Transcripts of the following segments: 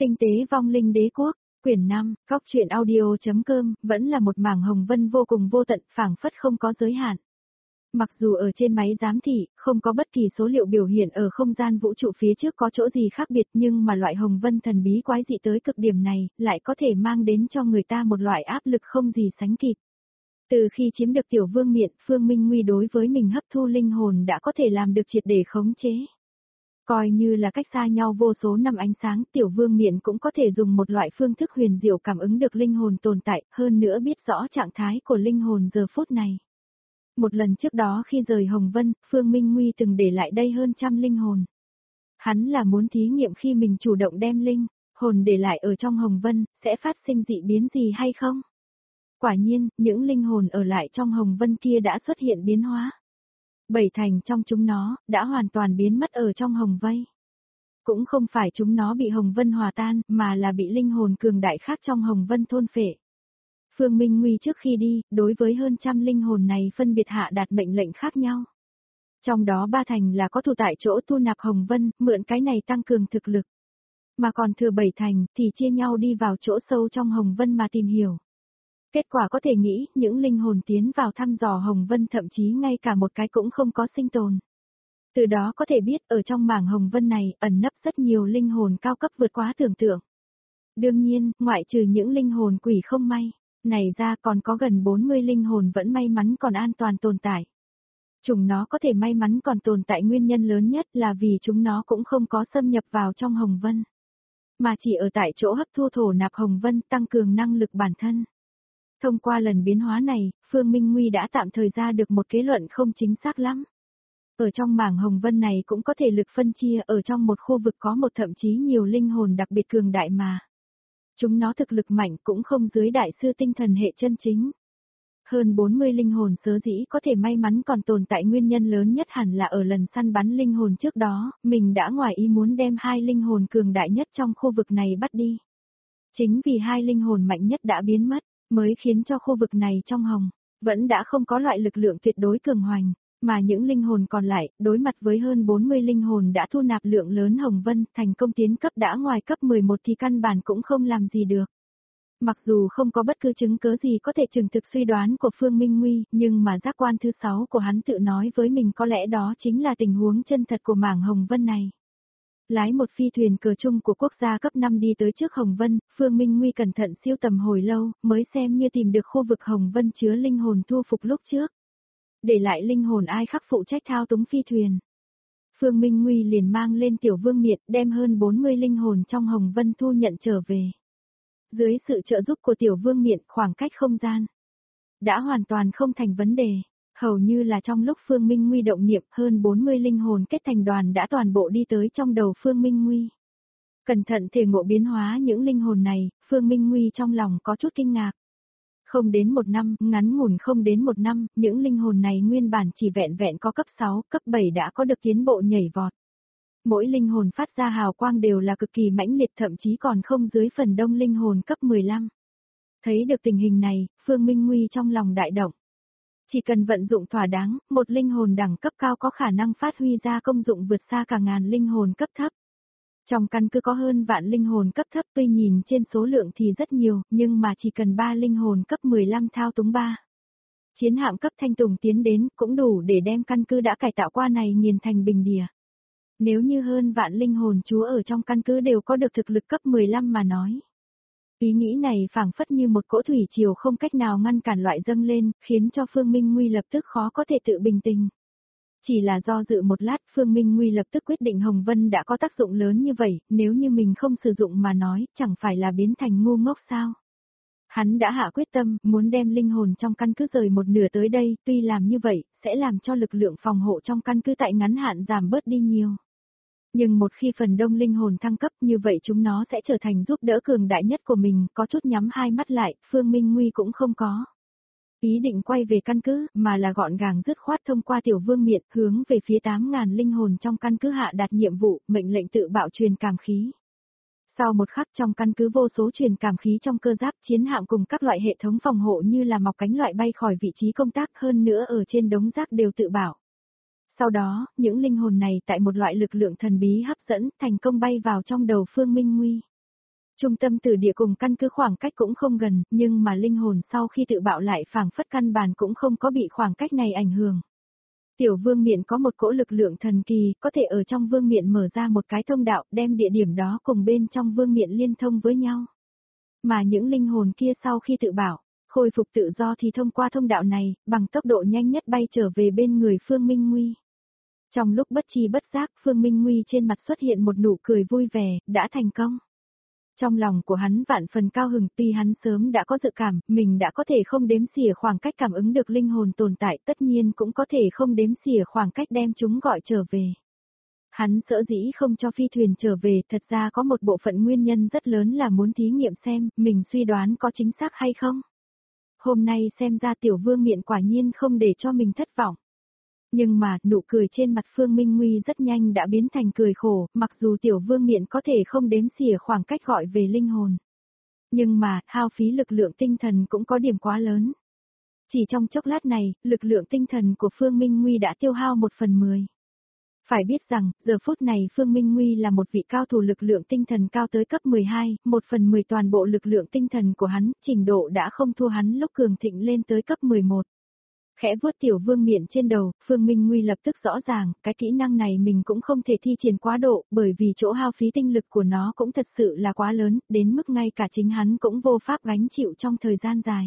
Tinh tế vong linh đế quốc, quyển 5, Góc truyện audio.com, vẫn là một mảng hồng vân vô cùng vô tận, phảng phất không có giới hạn. Mặc dù ở trên máy giám thị, không có bất kỳ số liệu biểu hiện ở không gian vũ trụ phía trước có chỗ gì khác biệt, nhưng mà loại hồng vân thần bí quái dị tới cực điểm này, lại có thể mang đến cho người ta một loại áp lực không gì sánh kịp. Từ khi chiếm được tiểu vương miện, Phương Minh Nguy đối với mình hấp thu linh hồn đã có thể làm được triệt để khống chế. Coi như là cách xa nhau vô số năm ánh sáng, tiểu vương miện cũng có thể dùng một loại phương thức huyền diệu cảm ứng được linh hồn tồn tại, hơn nữa biết rõ trạng thái của linh hồn giờ phút này. Một lần trước đó khi rời Hồng Vân, Phương Minh Nguy từng để lại đây hơn trăm linh hồn. Hắn là muốn thí nghiệm khi mình chủ động đem linh hồn để lại ở trong Hồng Vân, sẽ phát sinh dị biến gì hay không? Quả nhiên, những linh hồn ở lại trong Hồng Vân kia đã xuất hiện biến hóa. 7 thành trong chúng nó, đã hoàn toàn biến mất ở trong Hồng Vây. Cũng không phải chúng nó bị Hồng Vân hòa tan, mà là bị linh hồn cường đại khác trong Hồng Vân thôn phệ. Phương Minh Nguy trước khi đi, đối với hơn trăm linh hồn này phân biệt hạ đạt mệnh lệnh khác nhau. Trong đó 3 thành là có thủ tại chỗ thu nạp Hồng Vân, mượn cái này tăng cường thực lực. Mà còn thừa 7 thành, thì chia nhau đi vào chỗ sâu trong Hồng Vân mà tìm hiểu. Kết quả có thể nghĩ, những linh hồn tiến vào thăm dò Hồng Vân thậm chí ngay cả một cái cũng không có sinh tồn. Từ đó có thể biết, ở trong mảng Hồng Vân này, ẩn nấp rất nhiều linh hồn cao cấp vượt quá tưởng tượng. Đương nhiên, ngoại trừ những linh hồn quỷ không may, này ra còn có gần 40 linh hồn vẫn may mắn còn an toàn tồn tại. Chúng nó có thể may mắn còn tồn tại nguyên nhân lớn nhất là vì chúng nó cũng không có xâm nhập vào trong Hồng Vân, mà chỉ ở tại chỗ hấp thu thổ nạp Hồng Vân tăng cường năng lực bản thân. Thông qua lần biến hóa này, Phương Minh Nguy đã tạm thời ra được một kết luận không chính xác lắm. Ở trong mảng Hồng Vân này cũng có thể lực phân chia ở trong một khu vực có một thậm chí nhiều linh hồn đặc biệt cường đại mà. Chúng nó thực lực mạnh cũng không dưới đại sư tinh thần hệ chân chính. Hơn 40 linh hồn sở dĩ có thể may mắn còn tồn tại nguyên nhân lớn nhất hẳn là ở lần săn bắn linh hồn trước đó, mình đã ngoài ý muốn đem 2 linh hồn cường đại nhất trong khu vực này bắt đi. Chính vì 2 linh hồn mạnh nhất đã biến mất, mới khiến cho khu vực này trong Hồng vẫn đã không có loại lực lượng tuyệt đối cường hoành, mà những linh hồn còn lại, đối mặt với hơn 40 linh hồn đã thu nạp lượng lớn Hồng Vân, thành công tiến cấp đã ngoài cấp 11 thì căn bản cũng không làm gì được. Mặc dù không có bất cứ chứng cớ gì có thể chứng thực suy đoán của Phương Minh Nguy, nhưng mà giác quan thứ 6 của hắn tự nói với mình có lẽ đó chính là tình huống chân thật của mảng Hồng Vân này. Lái một phi thuyền cờ chung của quốc gia cấp 5 đi tới trước Hồng Vân, Phương Minh Nguy cẩn thận siêu tầm hồi lâu, mới xem như tìm được khu vực Hồng Vân chứa linh hồn thu phục lúc trước. Để lại linh hồn ai khắc phụ trách thao túng phi thuyền. Phương Minh Nguy liền mang lên tiểu vương miện, đem hơn 40 linh hồn trong Hồng Vân thu nhận trở về. Dưới sự trợ giúp của tiểu vương miện, khoảng cách không gian đã hoàn toàn không thành vấn đề. Hầu như là trong lúc Phương Minh Nguy động niệm, hơn 40 linh hồn kết thành đoàn đã toàn bộ đi tới trong đầu Phương Minh Nguy. Cẩn thận thể ngộ biến hóa những linh hồn này, Phương Minh Nguy trong lòng có chút kinh ngạc. Không đến 1 năm, ngắn ngủn không đến 1 năm, những linh hồn này nguyên bản chỉ vẹn vẹn có cấp 6, cấp 7 đã có được tiến bộ nhảy vọt. Mỗi linh hồn phát ra hào quang đều là cực kỳ mãnh liệt, thậm chí còn không dưới phần đông linh hồn cấp 15. Thấy được tình hình này, Phương Minh Nguy trong lòng đại động. Chỉ cần vận dụng thỏa đáng, một linh hồn đẳng cấp cao có khả năng phát huy ra công dụng vượt xa cả ngàn linh hồn cấp thấp. Trong căn cứ có hơn vạn linh hồn cấp thấp, tuy nhìn trên số lượng thì rất nhiều, nhưng mà chỉ cần 3 linh hồn cấp 15 thao túng 3 chiến hạm cấp thanh tùng tiến đến, cũng đủ để đem căn cứ đã cải tạo qua này nghiền thành bình địa. Nếu như hơn vạn linh hồn chúa ở trong căn cứ đều có được thực lực cấp 15 mà nói. Ý nghĩ này phảng phất như một cỗ thủy triều không cách nào ngăn cản loại dâng lên, khiến cho Phương Minh Nguy lập tức khó có thể tự bình tĩnh. Chỉ là do dự một lát, Phương Minh Nguy lập tức quyết định Hồng Vân đã có tác dụng lớn như vậy, nếu như mình không sử dụng mà nói, chẳng phải là biến thành ngu ngốc sao? Hắn đã hạ quyết tâm, muốn đem linh hồn trong căn cứ rời một nửa tới đây, tuy làm như vậy, sẽ làm cho lực lượng phòng hộ trong căn cứ tại ngắn hạn giảm bớt đi nhiều. Nhưng một khi phần đông linh hồn thăng cấp như vậy chúng nó sẽ trở thành giúp đỡ cường đại nhất của mình, có chút nhắm hai mắt lại, Phương Minh Nguy cũng không có ý định quay về căn cứ, mà là gọn gàng dứt khoát thông qua tiểu vương miện, hướng về phía 8.000 linh hồn trong căn cứ hạ đạt nhiệm vụ, mệnh lệnh tự bạo truyền cảm khí. Sau một khắc trong căn cứ vô số truyền cảm khí trong cơ giáp chiến hạm cùng các loại hệ thống phòng hộ như là mọc cánh loại bay khỏi vị trí công tác, hơn nữa ở trên đống rác đều tự bạo. Sau đó, những linh hồn này tại một loại lực lượng thần bí hấp dẫn, thành công bay vào trong đầu Phương Minh Nguy. Trung tâm tử địa cùng căn cứ khoảng cách cũng không gần, nhưng mà linh hồn sau khi tự bạo lại phảng phất căn bản cũng không có bị khoảng cách này ảnh hưởng. Tiểu vương miện có một cỗ lực lượng thần kỳ, có thể ở trong vương miện mở ra một cái thông đạo, đem địa điểm đó cùng bên trong vương miện liên thông với nhau. Mà những linh hồn kia sau khi tự bạo, khôi phục tự do thì thông qua thông đạo này, bằng tốc độ nhanh nhất bay trở về bên người Phương Minh Nguy. Trong lúc bất tri bất giác, Phương Minh Nguy trên mặt xuất hiện một nụ cười vui vẻ, đã thành công. Trong lòng của hắn vạn phần cao hứng, tuy hắn sớm đã có dự cảm, mình đã có thể không đếm xỉa khoảng cách cảm ứng được linh hồn tồn tại, tất nhiên cũng có thể không đếm xỉa khoảng cách đem chúng gọi trở về. Hắn sở dĩ không cho phi thuyền trở về, thật ra có một bộ phận nguyên nhân rất lớn là muốn thí nghiệm xem, mình suy đoán có chính xác hay không. Hôm nay xem ra tiểu vương miện quả nhiên không để cho mình thất vọng. Nhưng mà, nụ cười trên mặt Phương Minh Nguy rất nhanh đã biến thành cười khổ, mặc dù tiểu vương miện có thể không đếm xỉa khoảng cách gọi về linh hồn. Nhưng mà, hao phí lực lượng tinh thần cũng có điểm quá lớn. Chỉ trong chốc lát này, lực lượng tinh thần của Phương Minh Nguy đã tiêu hao 1/10. Phải biết rằng, giờ phút này Phương Minh Nguy là một vị cao thủ lực lượng tinh thần cao tới cấp 12, 1/10 toàn bộ lực lượng tinh thần của hắn, trình độ đã không thua hắn lúc cường thịnh lên tới cấp 11. Khẽ vuốt tiểu vương miện trên đầu, Phương Minh Nguy lập tức rõ ràng, cái kỹ năng này mình cũng không thể thi triển quá độ, bởi vì chỗ hao phí tinh lực của nó cũng thật sự là quá lớn, đến mức ngay cả chính hắn cũng vô pháp gánh chịu trong thời gian dài.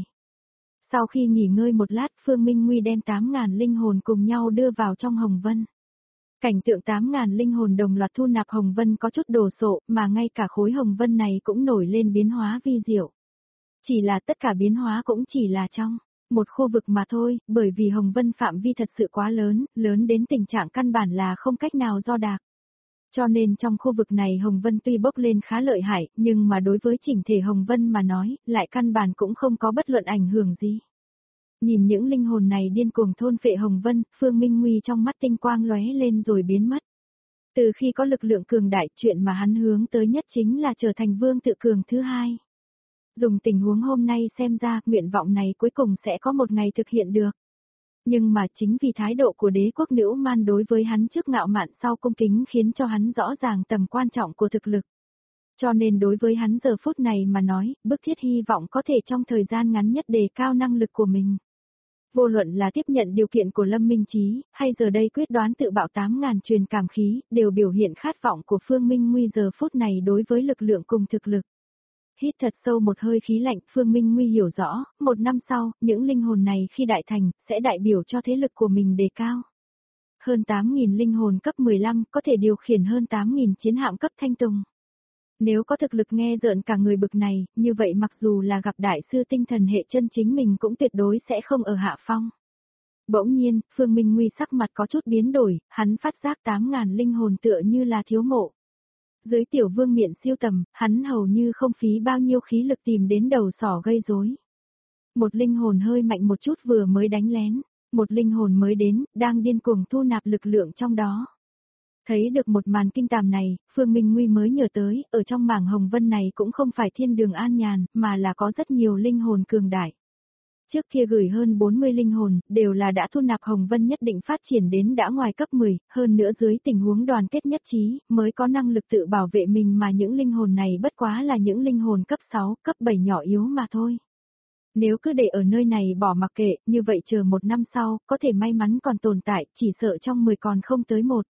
Sau khi nghỉ ngơi một lát, Phương Minh Nguy đem 8.000 linh hồn cùng nhau đưa vào trong Hồng Vân. Cảnh tượng 8.000 linh hồn đồng loạt thu nạp Hồng Vân có chút đồ sộ, mà ngay cả khối Hồng Vân này cũng nổi lên biến hóa vi diệu. Chỉ là tất cả biến hóa cũng chỉ là trong một khu vực mà thôi, bởi vì Hồng Vân phạm vi thật sự quá lớn, lớn đến tình trạng căn bản là không cách nào đo đạc. Cho nên trong khu vực này Hồng Vân tuy bốc lên khá lợi hại, nhưng mà đối với chỉnh thể Hồng Vân mà nói, lại căn bản cũng không có bất luận ảnh hưởng gì. Nhìn những linh hồn này điên cuồng thôn phệ Hồng Vân, Phương Minh Nguy trong mắt tinh quang lóe lên rồi biến mất. Từ khi có lực lượng cường đại, chuyện mà hắn hướng tới nhất chính là trở thành vương tự cường thứ hai. Dùng tình huống hôm nay xem ra, nguyện vọng này cuối cùng sẽ có một ngày thực hiện được. Nhưng mà chính vì thái độ của đế quốc Nữ Man đối với hắn trước ngạo mạn sau cung kính khiến cho hắn rõ ràng tầm quan trọng của thực lực. Cho nên đối với hắn giờ phút này mà nói, bức thiết hy vọng có thể trong thời gian ngắn nhất đề cao năng lực của mình. Vô luận là tiếp nhận điều kiện của Lâm Minh Chí, hay giờ đây quyết đoán tự bạo 8.000 truyền cảm khí, đều biểu hiện khát vọng của Phương Minh Nguy giờ phút này đối với lực lượng cùng thực lực. Hít thật sâu một hơi khí lạnh, Phương Minh Nguy hiểu rõ, một năm sau, những linh hồn này khi đại thành, sẽ đại biểu cho thế lực của mình đề cao. Hơn 8.000 linh hồn cấp 15 có thể điều khiển hơn 8.000 chiến hạm cấp thanh tùng. Nếu có thực lực nghe rợn cả người bực này, như vậy mặc dù là gặp đại sư tinh thần hệ chân chính mình cũng tuyệt đối sẽ không ở hạ phong. Bỗng nhiên, Phương Minh Nguy sắc mặt có chút biến đổi, hắn phát giác 8.000 linh hồn tựa như là thiếu mộ. Dưới tiểu vương miện siêu tầm, hắn hầu như không phí bao nhiêu khí lực tìm đến đầu sỏ gây rối. Một linh hồn hơi mạnh một chút vừa mới đánh lén, một linh hồn mới đến, đang điên cuồng thu nạp lực lượng trong đó. Thấy được một màn kinh tởm này, Phương Minh Nguy mới nhớ tới, ở trong mảng Hồng Vân này cũng không phải thiên đường an nhàn, mà là có rất nhiều linh hồn cường đại. Trước kia gửi hơn 40 linh hồn, đều là đã thu nạp Hồng Vân nhất định phát triển đến đã ngoài cấp 10, hơn nữa dưới tình huống đoàn kết nhất trí, mới có năng lực tự bảo vệ mình mà những linh hồn này bất quá là những linh hồn cấp 6, cấp 7 nhỏ yếu mà thôi. Nếu cứ để ở nơi này bỏ mặc kệ, như vậy chờ một năm sau, có thể may mắn còn tồn tại, chỉ sợ trong 10 còn không tới một.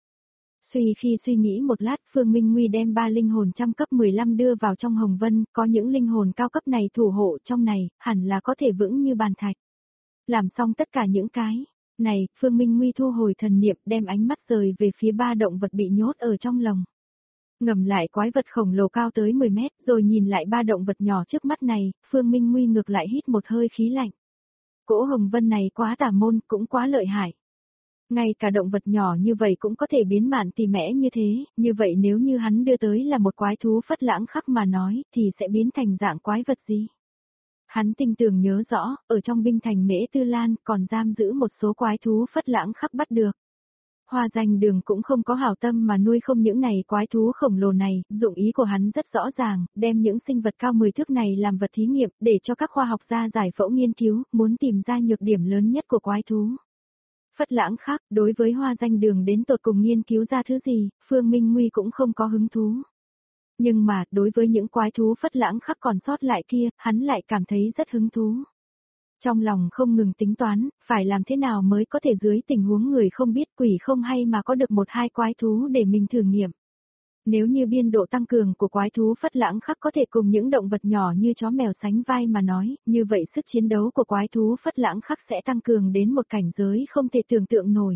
Suy nghĩ một lát, Phương Minh Nguy đem 3 linh hồn trăm cấp 15 đưa vào trong Hồng Vân, có những linh hồn cao cấp này thủ hộ trong này, hẳn là có thể vững như bàn thạch. Làm xong tất cả những cái này, Phương Minh Nguy thu hồi thần niệm đem ánh mắt rời về phía 3 động vật bị nhốt ở trong lồng. Ngầm lại quái vật khổng lồ cao tới 10 mét, rồi nhìn lại 3 động vật nhỏ trước mắt này, Phương Minh Nguy ngược lại hít một hơi khí lạnh. Cỗ Hồng Vân này quá tà môn, cũng quá lợi hại. Ngay cả động vật nhỏ như vậy cũng có thể biến mạn tỉ mẽ như thế, như vậy nếu như hắn đưa tới là một quái thú phất lãng khắc mà nói, thì sẽ biến thành dạng quái vật gì? Hắn tinh tường nhớ rõ, ở trong binh thành Mễ Tư Lan còn giam giữ một số quái thú phất lãng khắc bắt được. Hoa Danh Đường cũng không có hảo tâm mà nuôi không những này quái thú khổng lồ này, dụng ý của hắn rất rõ ràng, đem những sinh vật cao 10 thước này làm vật thí nghiệm, để cho các khoa học gia giải phẫu nghiên cứu, muốn tìm ra nhược điểm lớn nhất của quái thú. Phất lãng khác, đối với Hoa Danh Đường đến tột cùng nghiên cứu ra thứ gì, Phương Minh Nguy cũng không có hứng thú. Nhưng mà, đối với những quái thú phất lãng khắc còn sót lại kia, hắn lại cảm thấy rất hứng thú. Trong lòng không ngừng tính toán, phải làm thế nào mới có thể dưới tình huống người không biết quỷ không hay mà có được một hai quái thú để mình thử nghiệm. Nếu như biên độ tăng cường của quái thú phất lãng khắc có thể cùng những động vật nhỏ như chó mèo sánh vai mà nói, như vậy sức chiến đấu của quái thú phất lãng khắc sẽ tăng cường đến một cảnh giới không thể tưởng tượng nổi.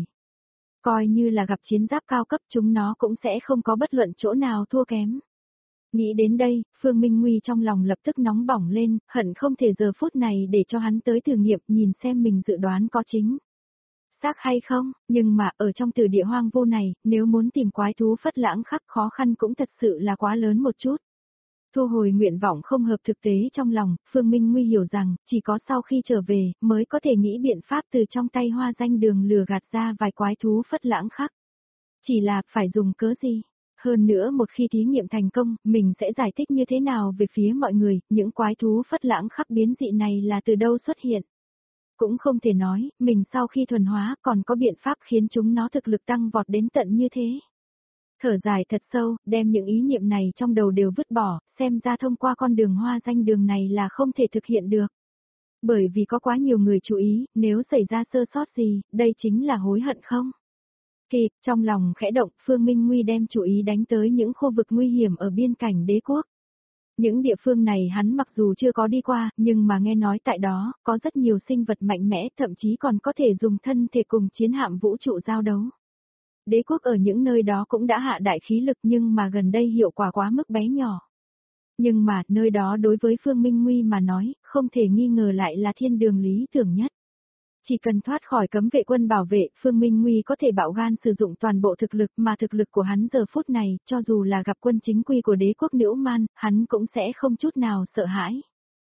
Coi như là gặp chiến giáp cao cấp chúng nó cũng sẽ không có bất luận chỗ nào thua kém. Nghĩ đến đây, Phương Minh Nguy trong lòng lập tức nóng bỏng lên, hận không thể giờ phút này để cho hắn tới thử nghiệm nhìn xem mình dự đoán có chính xác hay không, nhưng mà ở trong từ địa hoang vô này, nếu muốn tìm quái thú phất lãng khắc khó khăn cũng thật sự là quá lớn một chút. Thu hồi nguyện vọng không hợp thực tế trong lòng, Phương Minh Nguy hiểu rằng, chỉ có sau khi trở về, mới có thể nghĩ biện pháp từ trong tay Hoa Danh Đường lừa gạt ra vài quái thú phất lãng khắc. Chỉ là, phải dùng cớ gì? Hơn nữa một khi thí nghiệm thành công, mình sẽ giải thích như thế nào về phía mọi người, những quái thú phất lãng khắc biến dị này là từ đâu xuất hiện. Cũng không thể nói, mình sau khi thuần hóa còn có biện pháp khiến chúng nó thực lực tăng vọt đến tận như thế. Thở dài thật sâu, đem những ý niệm này trong đầu đều vứt bỏ, xem ra thông qua con đường Hoa Danh Đường này là không thể thực hiện được. Bởi vì có quá nhiều người chú ý, nếu xảy ra sơ sót gì, đây chính là hối hận không? Kịp, trong lòng khẽ động, Phương Minh Nguy đem chú ý đánh tới những khu vực nguy hiểm ở biên cảnh đế quốc. Những địa phương này hắn mặc dù chưa có đi qua, nhưng mà nghe nói tại đó, có rất nhiều sinh vật mạnh mẽ, thậm chí còn có thể dùng thân thể cùng chiến hạm vũ trụ giao đấu. Đế quốc ở những nơi đó cũng đã hạ đại khí lực nhưng mà gần đây hiệu quả quá mức bé nhỏ. Nhưng mà, nơi đó đối với Phương Minh Nguy mà nói, không thể nghi ngờ lại là thiên đường lý tưởng nhất. Chỉ cần thoát khỏi cấm vệ quân bảo vệ, Phương Minh Nguy có thể bạo gan sử dụng toàn bộ thực lực mà thực lực của hắn giờ phút này, cho dù là gặp quân chính quy của đế quốc Nữu Man, hắn cũng sẽ không chút nào sợ hãi.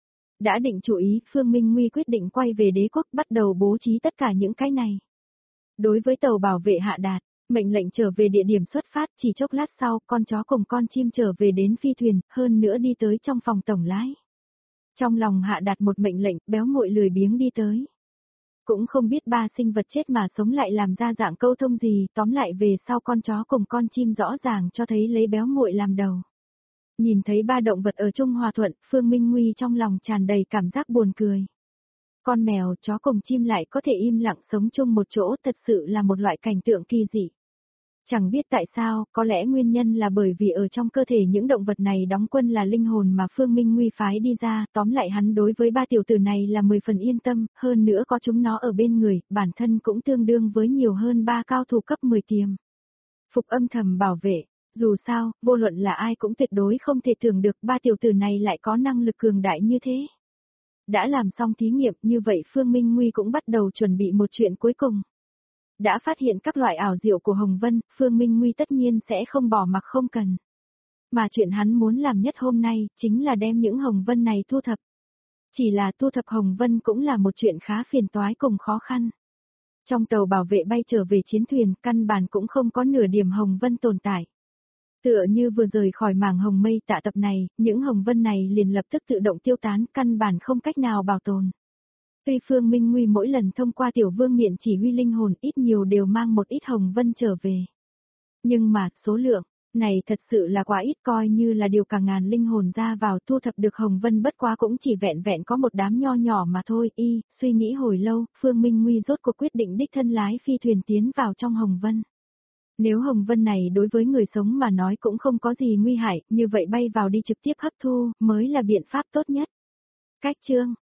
Đã định chủ ý, Phương Minh Nguy quyết định quay về đế quốc bắt đầu bố trí tất cả những cái này. Đối với tàu bảo vệ hạ đạt, mệnh lệnh trở về địa điểm xuất phát chỉ chốc lát sau, con chó cùng con chim trở về đến phi thuyền, hơn nữa đi tới trong phòng tổng lái. Trong lòng hạ đạt một mệnh lệnh, béo muội lười biếng đi tới. Cũng không biết ba sinh vật chết mà sống lại làm ra dạng câu thông gì, tóm lại về sau con chó cùng con chim rõ ràng cho thấy lấy béo muội làm đầu. Nhìn thấy ba động vật ở chung hòa thuận, Phương Minh Nguy trong lòng tràn đầy cảm giác buồn cười. Con mèo, chó cùng chim lại có thể im lặng sống chung một chỗ thật sự là một loại cảnh tượng kỳ dị. Chẳng biết tại sao, có lẽ nguyên nhân là bởi vì ở trong cơ thể những động vật này đóng quân là linh hồn mà Phương Minh Nguy phái đi ra, tóm lại hắn đối với ba tiểu tử này là 10 phần yên tâm, hơn nữa có chúng nó ở bên người, bản thân cũng tương đương với nhiều hơn ba cao thủ cấp 10 tiềm. Phục âm thầm bảo vệ, dù sao, vô luận là ai cũng tuyệt đối không thể tưởng được ba tiểu tử này lại có năng lực cường đại như thế. Đã làm xong thí nghiệm như vậy Phương Minh Nguy cũng bắt đầu chuẩn bị một chuyện cuối cùng. Đã phát hiện các loại ảo diệu của Hồng Vân, Phương Minh Nguy tất nhiên sẽ không bỏ mặc không cần. Mà chuyện hắn muốn làm nhất hôm nay, chính là đem những Hồng Vân này thu thập. Chỉ là thu thập Hồng Vân cũng là một chuyện khá phiền toái cùng khó khăn. Trong tàu bảo vệ bay trở về chiến thuyền, căn bản cũng không có nửa điểm Hồng Vân tồn tại. Tựa như vừa rời khỏi mảng hồng mây tạ tập này, những Hồng Vân này liền lập tức tự động tiêu tán, căn bản không cách nào bảo tồn. Tuy Phương Minh Nguy mỗi lần thông qua tiểu vương miện chỉ huy linh hồn ít nhiều đều mang một ít Hồng Vân trở về. Nhưng mà, số lượng này thật sự là quá ít, coi như là điều cả ngàn linh hồn ra vào thu thập được Hồng Vân bất quá cũng chỉ vẹn vẹn có một đám nho nhỏ mà thôi. Suy nghĩ hồi lâu, Phương Minh Nguy rốt cuộc quyết định đích thân lái phi thuyền tiến vào trong Hồng Vân. Nếu Hồng Vân này đối với người sống mà nói cũng không có gì nguy hại, như vậy bay vào đi trực tiếp hấp thu, mới là biện pháp tốt nhất. Cách chương